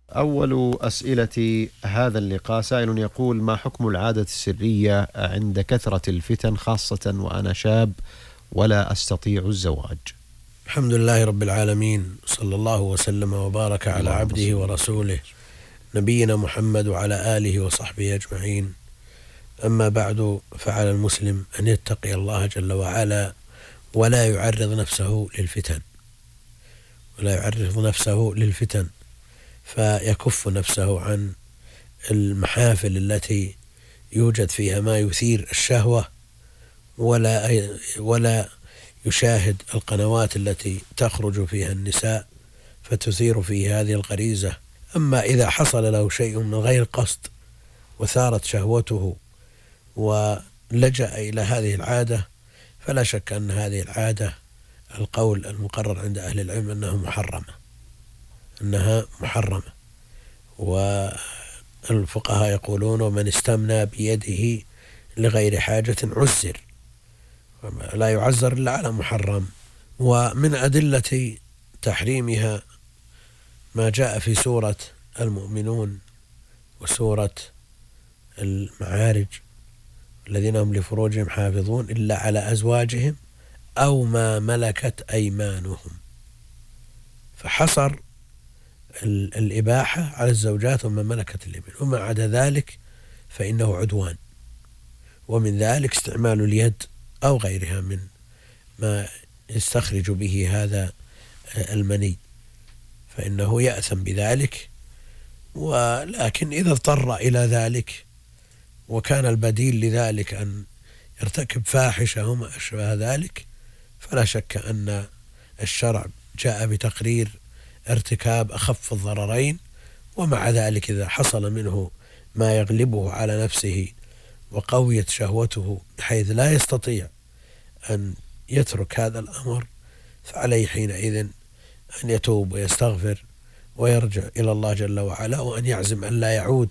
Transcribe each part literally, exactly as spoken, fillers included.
أول أسئلة هذا اللقاء سائل يقول: ما حكم العادة السرية عند كثرة الفتن، خاصة وأنا شاب ولا أستطيع الزواج؟ الحمد لله رب العالمين، صلى الله وسلم وبارك على عبده ورسوله نبينا محمد وعلى آله وصحبه أجمعين. أما بعد، فعلى المسلم أن يتقي الله جل وعلا ولا يعرض نفسه للفتن ولا يعرض نفسه للفتن فيكف نفسه عن المحافل التي يوجد فيها ما يثير الشهوة، ولا ولا يشاهد القنوات التي تخرج فيها النساء فتثير فيه هذه الغريزة. أما إذا حصل له شيء من غير قصد وثارت شهوته ولجأ إلى هذه العادة، فلا شك أن هذه العادة القول المقرر عند أهل العلم أنها محرمة أنها محرمة والفقهاء يقولون: ومن استمنى بيده لغير حاجة عزر، لا يعزر إلا على محرم. ومن أدلة تحريمها ما جاء في سورة المؤمنون وسورة المعارج: الذين هم لفروجهم حافظون إلا على أزواجهم أو ما ملكت أيمانهم، فحصر الإباحة على الزوجات وما ملكت اليمين، وما عدا ذلك فإنه عدوان. ومن ذلك استعمال اليد أو غيرها من ما يستخرج به هذا المني، فإنه يأثم بذلك. ولكن إذا اضطر إلى ذلك وكان البديل لذلك أن يرتكب فاحشة وما أشبه ذلك، فلا شك أن الشرع جاء بتقرير ارتكاب أخف الضررين. ومع ذلك إذا حصل منه ما يغلبه على نفسه وقويت شهوته بحيث لا يستطيع أن يترك هذا الأمر، فعليه حينئذ أن يتوب ويستغفر ويرجع إلى الله جل وعلا، وأن يعزم أن لا يعود.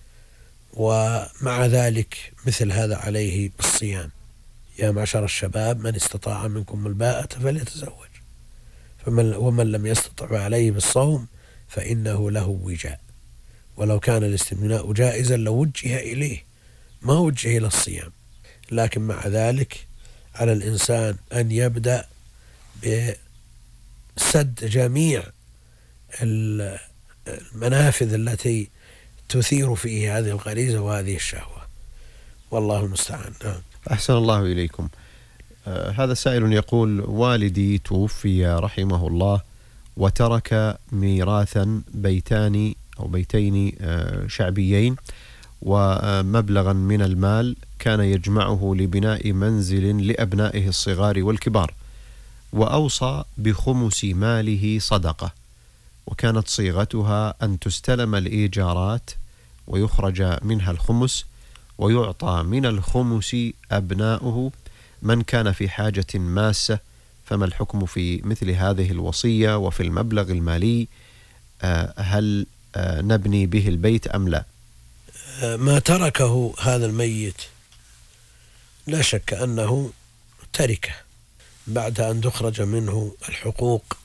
ومع ذلك مثل هذا عليه بالصيام: يا معشر الشباب من استطاع منكم الباءة فليتزوج، فمن ومن لم يستطع عليه بالصوم فإنه له وجاء. ولو كان الاستمناء جائزا لوجه إليه، ما وجه إلى الصيام. لكن مع ذلك على الإنسان أن يبدأ بسد جميع المنافذ التي تثير فيه هذه الغريزة وهذه الشهوة، والله المستعان. أحسن الله إليكم. آه هذا سائل يقول: والدي توفي رحمه الله وترك ميراثا بيتان أو بيتين آه شعبيين ومبلغا من المال كان يجمعه لبناء منزل لأبنائه الصغار والكبار، وأوصى بخمس ماله صدقة، وكانت صيغتها أن تستلم الإيجارات ويخرج منها الخمس، ويعطى من الخمس أبناؤه من كان في حاجة ماسة. فما الحكم في مثل هذه الوصية وفي المبلغ المالي؟ هل نبني به البيت أم لا؟ ما تركه هذا الميت لا شك أنه تركه بعد أن تخرج منه الحقوق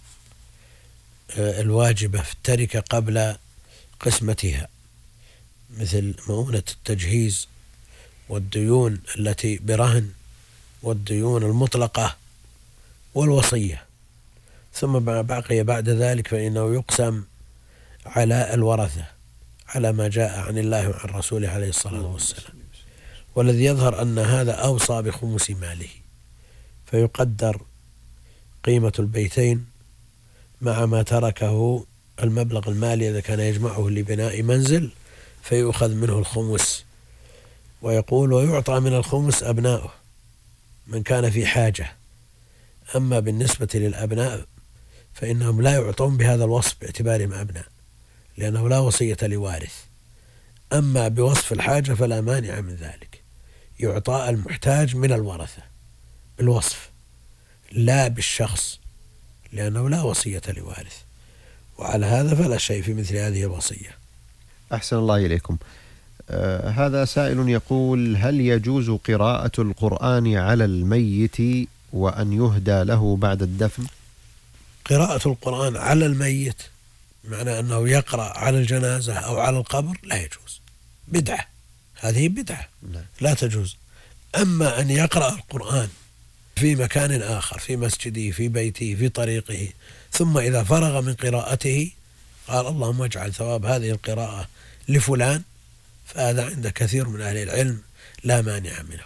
الواجبة في التركة قبل قسمتها، مثل مؤونة التجهيز والديون التي برهن والديون المطلقة والوصية. ثم ما بقي بعد ذلك فإنه يقسم على الورثة على ما جاء عن الله وعن رسوله عليه الصلاة والسلام. والذي يظهر أن هذا أوصى بخمس ماله، فيقدر قيمة البيتين مع ما تركه المبلغ المالي إذا كان يجمعه لبناء منزل، فيؤخذ منه الخمس. ويقول: ويعطى من الخمس أبنائه من كان في حاجة. أما بالنسبة للأبناء فإنهم لا يعطون بهذا الوصف باعتبارهم أبناء، لأنه لا وصية لوارث. أما بوصف الحاجة فلا مانع من ذلك، يعطى المحتاج من الورثة بالوصف لا بالشخص، لأنه لا وصية لوارث. وعلى هذا فلا شيء في مثل هذه الوصية. أحسن الله إليكم. آه هذا سائل يقول: هل يجوز قراءة القرآن على الميت وأن يهدى له بعد الدفن؟ قراءة القرآن على الميت معنى أنه يقرأ على الجنازة أو على القبر لا يجوز، بدعة، هذه بدعة لا تجوز. أما أن يقرأ القرآن في مكان آخر، في مسجده، في بيته، في طريقه، ثم إذا فرغ من قراءته قال اللهم اجعل ثواب هذه القراءة لفلان، فهذا عند كثير من أهل العلم لا مانع منه،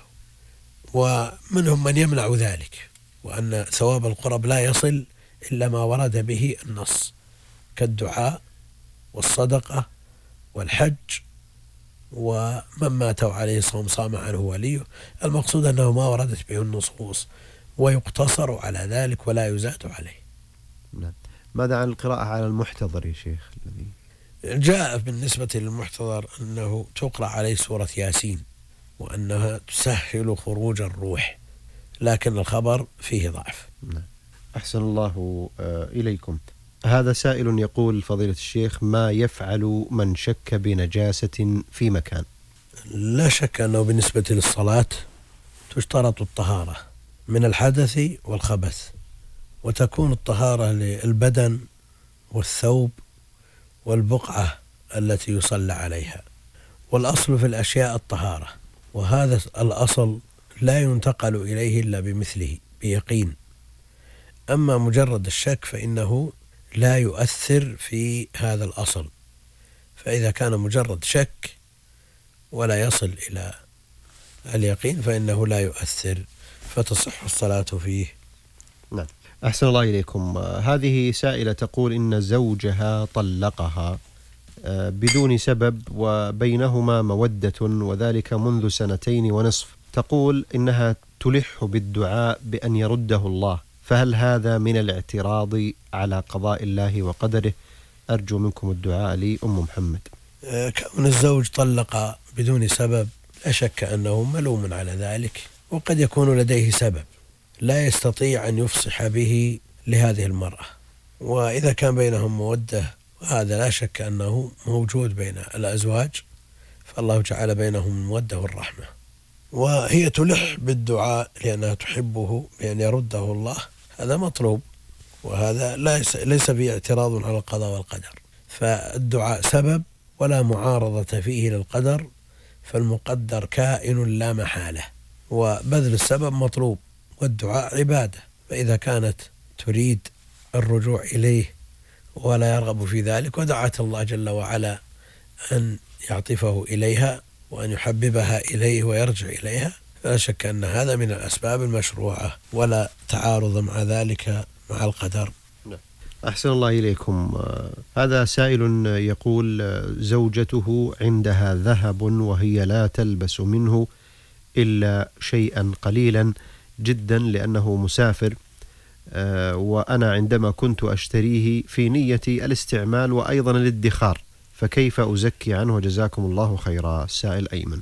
ومنهم من يمنع ذلك، وأن ثواب القرب لا يصل إلا ما ورد به النص كالدعاء والصدقة والحج، ومن مات عليه صوم صام عنه وليه. المقصود أنه ما وردت به النصوص ويقتصر على ذلك ولا يزاد عليه. نعم. ماذا عن القراءة على المحتضر يا شيخ؟ الذي جاء بالنسبة للمحتضر أنه تقرأ عليه سورة ياسين وأنها تسهل خروج الروح، لكن الخبر فيه ضعف. نعم. أحسن الله إليكم. هذا سائل يقول فضيلة الشيخ: ما يفعل من شك بنجاسة في مكان؟ لا شك أنه بالنسبة للصلاة تشترط الطهارة من الحدث والخبث، وتكون الطهارة للبدن والثوب والبقعة التي يصلى عليها، والأصل في الأشياء الطهارة، وهذا الأصل لا ينتقل إليه إلا بمثله بيقين. أما مجرد الشك فإنه لا يؤثر في هذا الأصل، فإذا كان مجرد شك ولا يصل إلى اليقين فإنه لا يؤثر، فتصح الصلاة فيه. نعم. أحسن الله إليكم. هذه سائلة تقول إن زوجها طلقها بدون سبب وبينهما مودة، وذلك منذ سنتين ونصف. تقول إنها تلح بالدعاء بأن يرده الله، فهل هذا من الاعتراض على قضاء الله وقدره؟ أرجو منكم الدعاء لي. أم محمد. كون الزوج طلق بدون سبب لا شك أنه ملوم على ذلك، وقد يكون لديه سبب لا يستطيع أن يفصح به لهذه المرأة، وإذا كان بينهم مودة هذا لا شك أنه موجود بين الأزواج، فالله جعل بينهم المودة والرحمة، وهي تلح بالدعاء لأنها تحبه بأن يرده الله، هذا مطلوب، وهذا ليس فيه اعتراض على القضاء والقدر، فالدعاء سبب ولا معارضة فيه للقدر، فالمقدر كائن لا محالة، وبذل السبب مطلوب، والدعاء عبادة، فإذا كانت تريد الرجوع إليه ولا يرغب في ذلك ودعت الله جل وعلا أن يعطفه إليها وأن يحببها إليه ويرجع إليها، فلا شك أن هذا من الأسباب المشروعة ولا تعارض مع ذلك مع القدر. أحسن الله إليكم. هذا سائل يقول زوجته عندها ذهب وهي لا تلبس منه إلا شيئا قليلا جدا لأنه مسافر، وأنا عندما كنت أشتريه في نية الاستعمال وأيضا الادخار، فكيف أزكي عنه؟ جزاكم الله خيرا. السائل أيمن.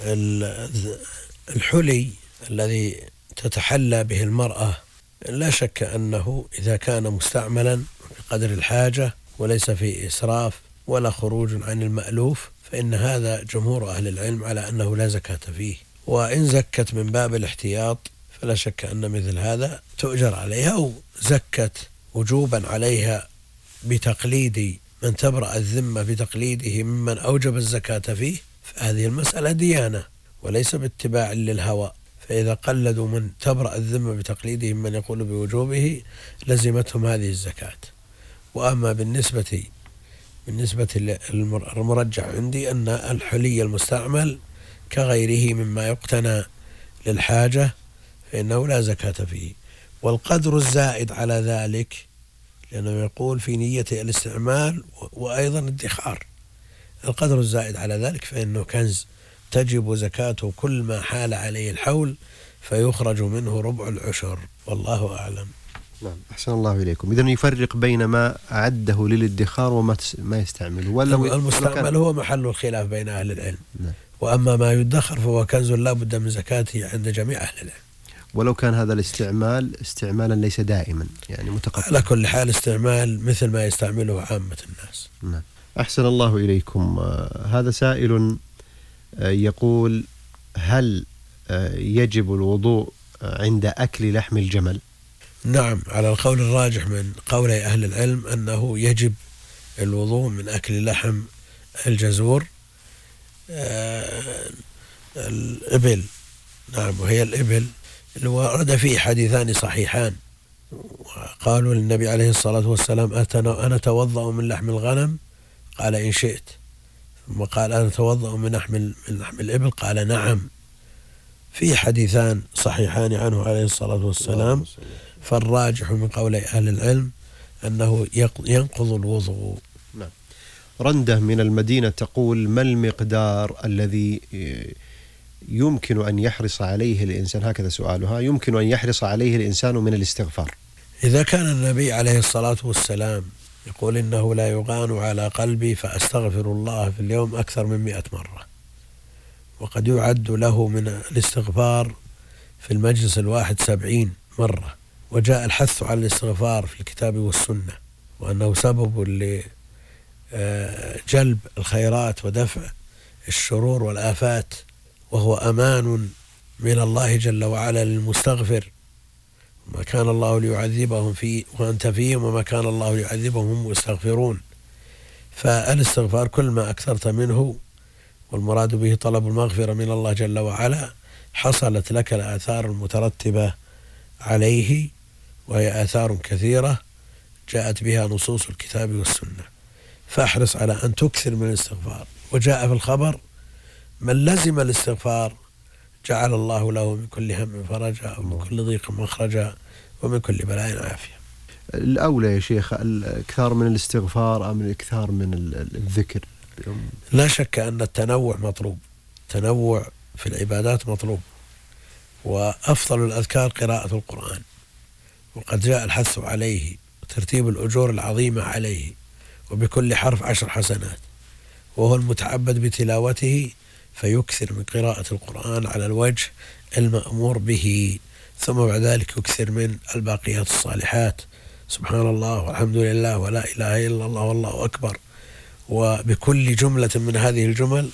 الحلي الذي تتحلى به المرأة لا شك أنه إذا كان مستعملا بقدر الحاجة وليس فيه إسراف ولا خروج عن المألوف فإن هذا جمهور أهل العلم على أنه لا زكاة فيه، وإن زكت من باب الاحتياط فلا شك أن مثل هذا تؤجر عليها، أو زكت وجوبا عليها بتقليد من تبرأ الذمة بتقليده ممن أوجب الزكاة فيه، فهذه المسألة ديانة وليس باتباع للهوى، فإذا قلدوا من تبرأ الذمة بتقليدهم من يقول بوجوبه لزمتهم هذه الزكاة. وأما بالنسبة بالنسبة للمرجح عندي أن الحلي المستعمل كغيره مما يقتنى للحاجة فإنه لا زكاة فيه، والقدر الزائد على ذلك لأنه يقول في نية الاستعمال وأيضا الادخار، القدر الزائد على ذلك فإنه كنز تجب زكاته كل ما حال عليه الحول فيخرج منه ربع العشر، والله أعلم. نعم. أحسن الله إليكم. إذن يفرق بين ما أعده للادخار وما ما يستعمله، ولا المستعمل هو محل الخلاف بين أهل العلم. نعم. وأما ما يدخر فهو كنز لا بد من زكاته عند جميع أهل العلم، ولو كان هذا الاستعمال استعمالا ليس دائما يعني متقطع. على كل حال استعمال مثل ما يستعمله عامة الناس. نعم. أحسن الله إليكم. هذا سائل يقول: هل يجب الوضوء عند أكل لحم الجمل؟ نعم، على القول الراجح من قول أهل العلم أنه يجب الوضوء من أكل لحم الجزور. آه الإبل، نعم، وهي الإبل اللي ورد فيه حديثان صحيحان، قالوا للنبي عليه الصلاة والسلام: أنا أتوضأ من لحم الغنم؟ قال: إن شئت. ثم قال: أنا أتوضأ من لحم من لحم الإبل؟ قال: نعم. في حديثان صحيحان عنه عليه الصلاة والسلام، فالراجح من قول أهل العلم أنه ينقض الوضوء. نعم. رندة من المدينة تقول: ما المقدار الذي يمكن أن يحرص عليه الإنسان، هكذا سؤالها، يمكن أن يحرص عليه الإنسان من الاستغفار؟ إذا كان النبي عليه الصلاة والسلام يقول: إنه لا يغان على قلبي فأستغفر الله في اليوم أكثر من مئة مرة، وقد يعد له من الاستغفار في المجلس الواحد سبعين مرة، وجاء الحث على الاستغفار في الكتاب والسنة، وأنه سبب لجلب الخيرات ودفع الشرور والآفات، وهو أمان من الله جل وعلا للمستغفر. ما كان الله ليعذبهم فيه وأنت فيهم، وما كان الله ليعذبهم هم يستغفرون. فالاستغفار كل ما أكثرت منه، والمراد به طلب المغفرة من الله جل وعلا، حصلت لك الآثار المترتبة عليه، وهي آثار كثيرة جاءت بها نصوص الكتاب والسنة. فاحرص على أن تكثر من الاستغفار. وجاء في الخبر: من لزم الاستغفار جعل الله له من كل هم فرجا، ومن كل ضيق مخرجا، ومن كل بلاء عافية. الأولى يا شيخ الإكثار من الاستغفار أم الإكثار من الذكر؟ لا شك أن التنوع مطلوب، تنوع في العبادات مطلوب، وأفضل الأذكار قراءة القرآن، وقد جاء الحث عليه وترتيب الأجور العظيمة عليه، وبكل حرف عشر حسنات، وهو المتعبد بتلاوته فيكثر من قراءة القرآن على الوجه المأمور به، ثم بعد ذلك يكثر من الباقيات الصالحات: سبحان الله والحمد لله ولا إله إلا الله والله أكبر. وبكل جملة من هذه الجمل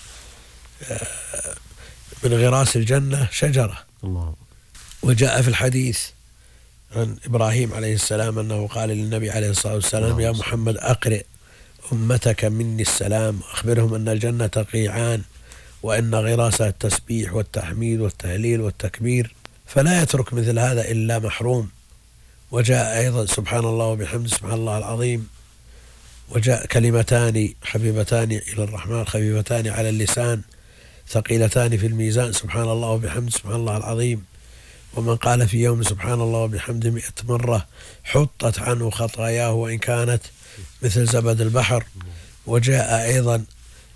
من غراس الجنة شجرة. الله. وجاء في الحديث عن إبراهيم عليه السلام أنه قال للنبي عليه الصلاة والسلام: يا محمد أقرئ أمتك مني السلام، وأخبرهم أن الجنة قيعان، وأن غراسها التسبيح والتحميد والتهليل والتكبير، فلا يترك مثل هذا إلا محروم. وجاء أيضا: سبحان الله وبحمده سبحان الله العظيم. وجاء: كلمتان حبيبتان إلى الرحمن خفيفتان على اللسان ثقيلتان في الميزان، سبحان الله وبحمده سبحان الله العظيم. ومن قال في يوم سبحان الله وبحمده مئة مرة حطت عنه خطاياه وإن كانت مثل زبد البحر. وجاء أيضا: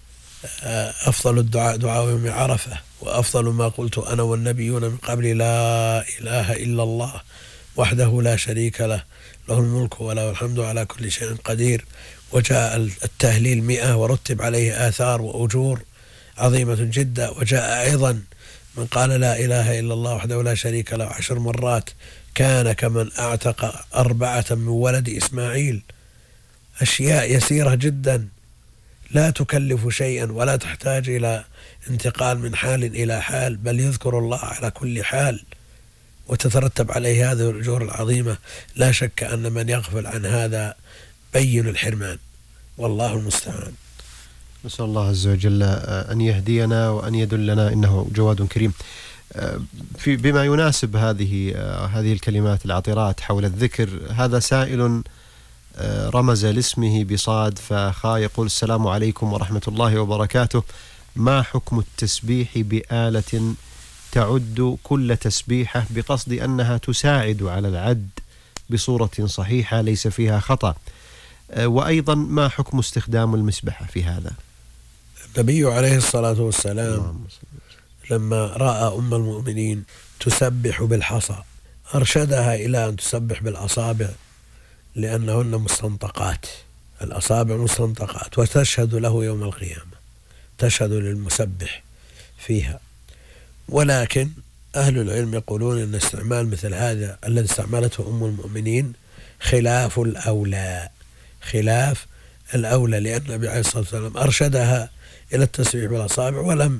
أفضل الدعاء دعاء يوم عرفة، وأفضل ما قلت أنا والنبيون من قبل لا إله إلا الله وحده لا شريك له، له الملك وله الحمد على كل شيء قدير. وجاء التهليل مئة ورتب عليه آثار وأجور عظيمة جدا. وجاء أيضا: من قال لا إله إلا الله وحده لا شريك له عشر مرات كان كمن أعتق أربعة من ولد إسماعيل. أشياء يسيرة جدا لا تكلف شيئا ولا تحتاج إلى انتقال من حال إلى حال، بل يذكر الله على كل حال وتترتب عليه هذه الأجور العظيمة. لا شك أن من يغفل عن هذا بين الحرمان، والله المستعان. نسأل الله عز وجل أن يهدينا وأن يدلنا، إنه جواد كريم. في بما يناسب هذه هذه الكلمات العطرات حول الذكر، هذا سائل رمز لاسمه بصاد فخا، يقول: السلام عليكم ورحمة الله وبركاته، ما حكم التسبيح بآلة تعد كل تسبيحة بقصد أنها تساعد على العد بصورة صحيحة ليس فيها خطأ؟ وأيضا ما حكم استخدام المسبحة في هذا؟ النبي عليه الصلاة والسلام لما رأى أم المؤمنين تسبح بالحصى أرشدها إلى أن تسبح بالأصابع، لأنهن مستنطقات، الأصابع مستنطقات، وتشهد له يوم القيامة، تشهد للمسبح فيها. ولكن أهل العلم يقولون أن استعمال مثل هذا الذي استعملته أم المؤمنين خلاف الأولى، خلاف الأولى، لأن النبي عليه الصلاة والسلام أرشدها إلى التسبيح بالأصابع ولم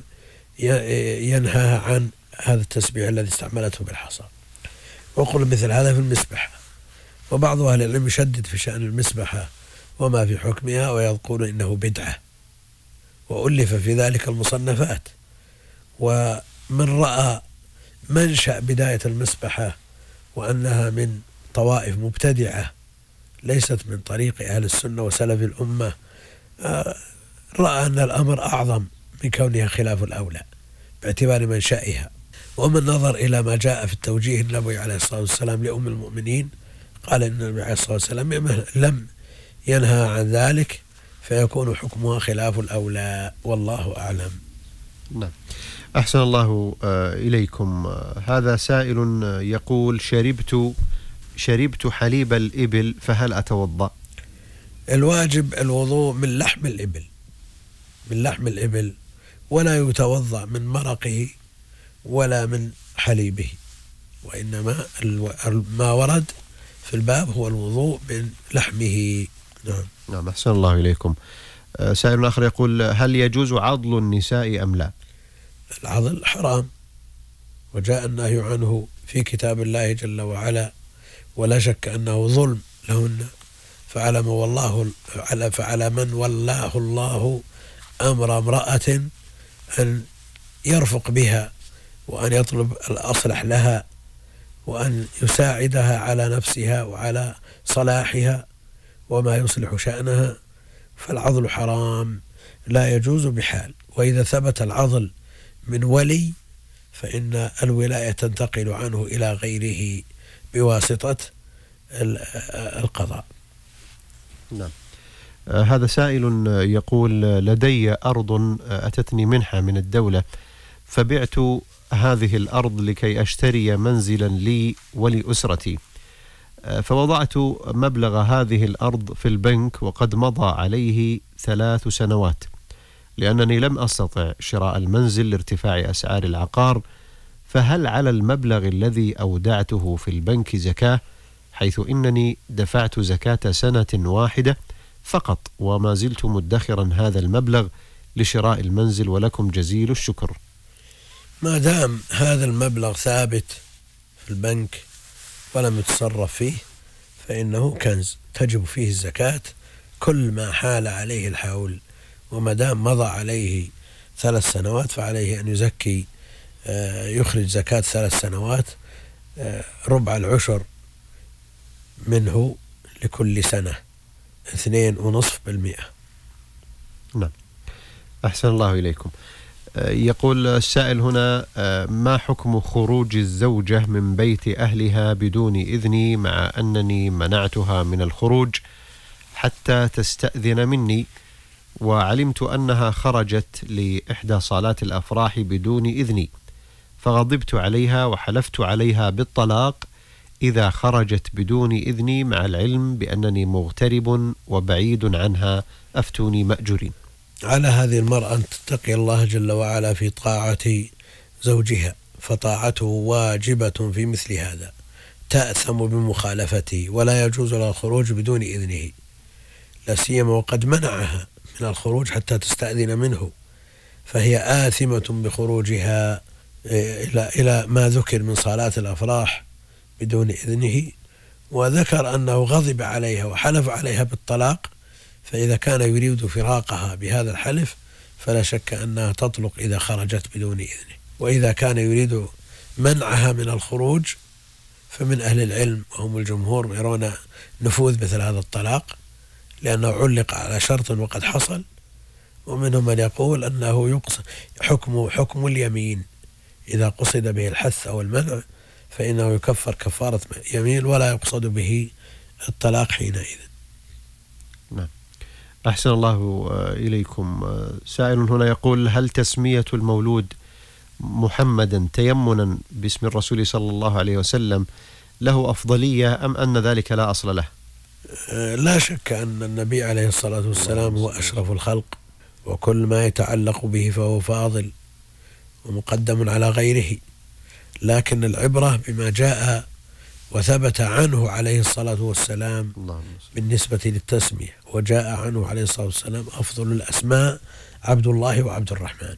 ينهاها عن هذا التسبيح الذي استعملته بالحصى. وقل مثل هذا في المسبحة. وبعض أهل العلم يشدد في شأن المسبحة وما في حكمها ويقول إنه بدعة، وألف في ذلك المصنفات. ومن رأى منشأ بداية المسبحة وأنها من طوائف مبتدعة ليست من طريق أهل السنة وسلف الأمة رأى أن الأمر أعظم من كونها خلاف الأولى باعتبار منشأها. ومن نظر إلى ما جاء في التوجيه النبوي عليه الصلاة والسلام لأم المؤمنين قال إن النبي عليه الصلاة والسلام لم ينهى عن ذلك فيكون حكمها خلاف الأولى، والله أعلم. نعم. أحسن الله إليكم. هذا سائل يقول شربت شربت حليب الإبل فهل أتوضأ؟ الواجب الوضوء من لحم الإبل، من لحم الإبل، ولا يتوضأ من مرقه ولا من حليبه، وإنما ما ورد في الباب هو الوضوء من لحمه. نعم. نعم. أحسن الله إليكم. سائل آخر يقول هل يجوز عضل النساء أم لا؟ العضل حرام، وجاء النهي عنه في كتاب الله جل وعلا، ولا شك أنه ظلم لهن. فعلى من والله فعلى من ولاه الله أمر امرأة أن يرفق بها وأن يطلب الأصلح لها وأن يساعدها على نفسها وعلى صلاحها وما يصلح شأنها. فالعضل حرام لا يجوز بحال. وإذا ثبت العضل من ولي فإن الولاية تنتقل عنه إلى غيره بواسطة القضاء. نعم. آه هذا سائل يقول لدي أرض أتتني منحة من الدولة، فبعت هذه الأرض لكي أشتري منزلا لي ولأسرتي، آه فوضعت مبلغ هذه الأرض في البنك وقد مضى عليه ثلاث سنوات لأنني لم أستطع شراء المنزل لارتفاع أسعار العقار، فهل على المبلغ الذي أودعته في البنك زكاة، حيث إنني دفعت زكاة سنة واحدة فقط وما زلت مدخرا هذا المبلغ لشراء المنزل، ولكم جزيل الشكر؟ ما دام هذا المبلغ ثابت في البنك ولم يتصرف فيه فإنه كنز تجب فيه الزكاة كل ما حال عليه الحول، وما دام مضى عليه ثلاث سنوات فعليه أن يزكي، يخرج زكاة ثلاث سنوات ربع العشر منه لكل سنة، اثنين ونصف بالمئة. نعم. أحسن الله إليكم. يقول السائل هنا ما حكم خروج الزوجة من بيت أهلها بدون إذني مع أنني منعتها من الخروج حتى تستأذن مني، وعلمت أنها خرجت لإحدى صالات الأفراح بدون إذني، فغضبت عليها وحلفت عليها بالطلاق إذا خرجت بدون إذني مع العلم بأنني مغترب وبعيد عنها، أفتوني مأجورين. على هذه المرأة أن تتقي الله جل وعلا في طاعة زوجها، فطاعته واجبة في مثل هذا، تأثم بمخالفته، ولا يجوز لها الخروج بدون إذنه، لا سيما وقد منعها من الخروج حتى تستأذن منه، فهي آثمة بخروجها إلى إلى ما ذكر من صالات الأفراح بدون إذنه. وذكر أنه غضب عليها وحلف عليها بالطلاق، فإذا كان يريد فراقها بهذا الحلف فلا شك أنها تطلق إذا خرجت بدون إذنه. وإذا كان يريد منعها من الخروج فمن أهل العلم وهم الجمهور يرون نفوذ مثل هذا الطلاق لأنه علق على شرط وقد حصل، ومنهم من يقول أنه يقصد حكم حكم اليمين، إذا قصد به الحث أو المنع فإنه يكفر كفارة يمين ولا يقصد به الطلاق حينئذ. نعم. أحسن الله إليكم. سائل هنا يقول هل تسمية المولود محمدا تيمنا باسم الرسول صلى الله عليه وسلم له أفضلية أم أن ذلك لا أصل له؟ لا شك أن النبي عليه الصلاة والسلام هو أشرف الخلق، وكل ما يتعلق به فهو فاضل ومقدم على غيره، لكن العبرة بما جاء وثبت عنه عليه الصلاة والسلام بالنسبة للتسمية. وجاء عنه عليه الصلاة والسلام أفضل الأسماء عبد الله وعبد الرحمن.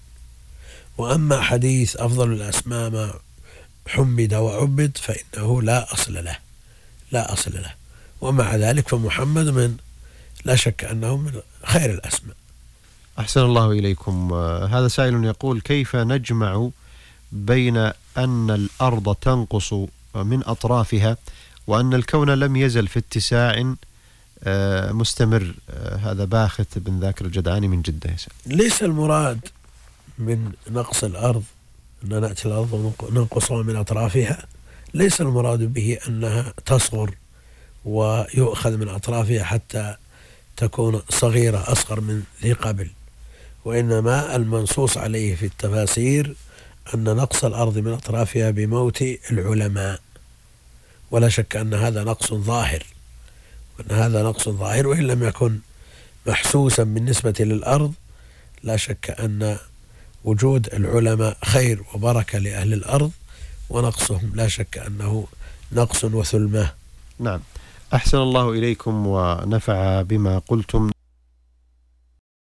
وأما حديث أفضل الأسماء ما حمد وعبد فإنه لا أصل له، لا أصل له. ومع ذلك فمحمد من لا شك أنه من خير الأسماء. أحسن الله إليكم. هذا سائل يقول: كيف نجمع بين أن الأرض تنقص من أطرافها وأن الكون لم يزل في اتساع مستمر؟ هذا باخت بن ذاكر الجدعاني من جدة. ليس المراد من نقص الأرض أن نأتي الأرض وننقصها من أطرافها، ليس المراد به أنها تصغر ويؤخذ من أطرافها حتى تكون صغيرة أصغر من ذي قبل، وإنما المنصوص عليه في التفاسير أن نقص الأرض من أطرافها بموت العلماء، ولا شك أن هذا نقص ظاهر، وأن هذا نقص ظاهر وإن لم يكن محسوسا بالنسبة للأرض. لا شك أن وجود العلماء خير وبركة لأهل الأرض، ونقصهم لا شك أنه نقص وثلمة. نعم، أحسن الله إليكم ونفع بما قلتم.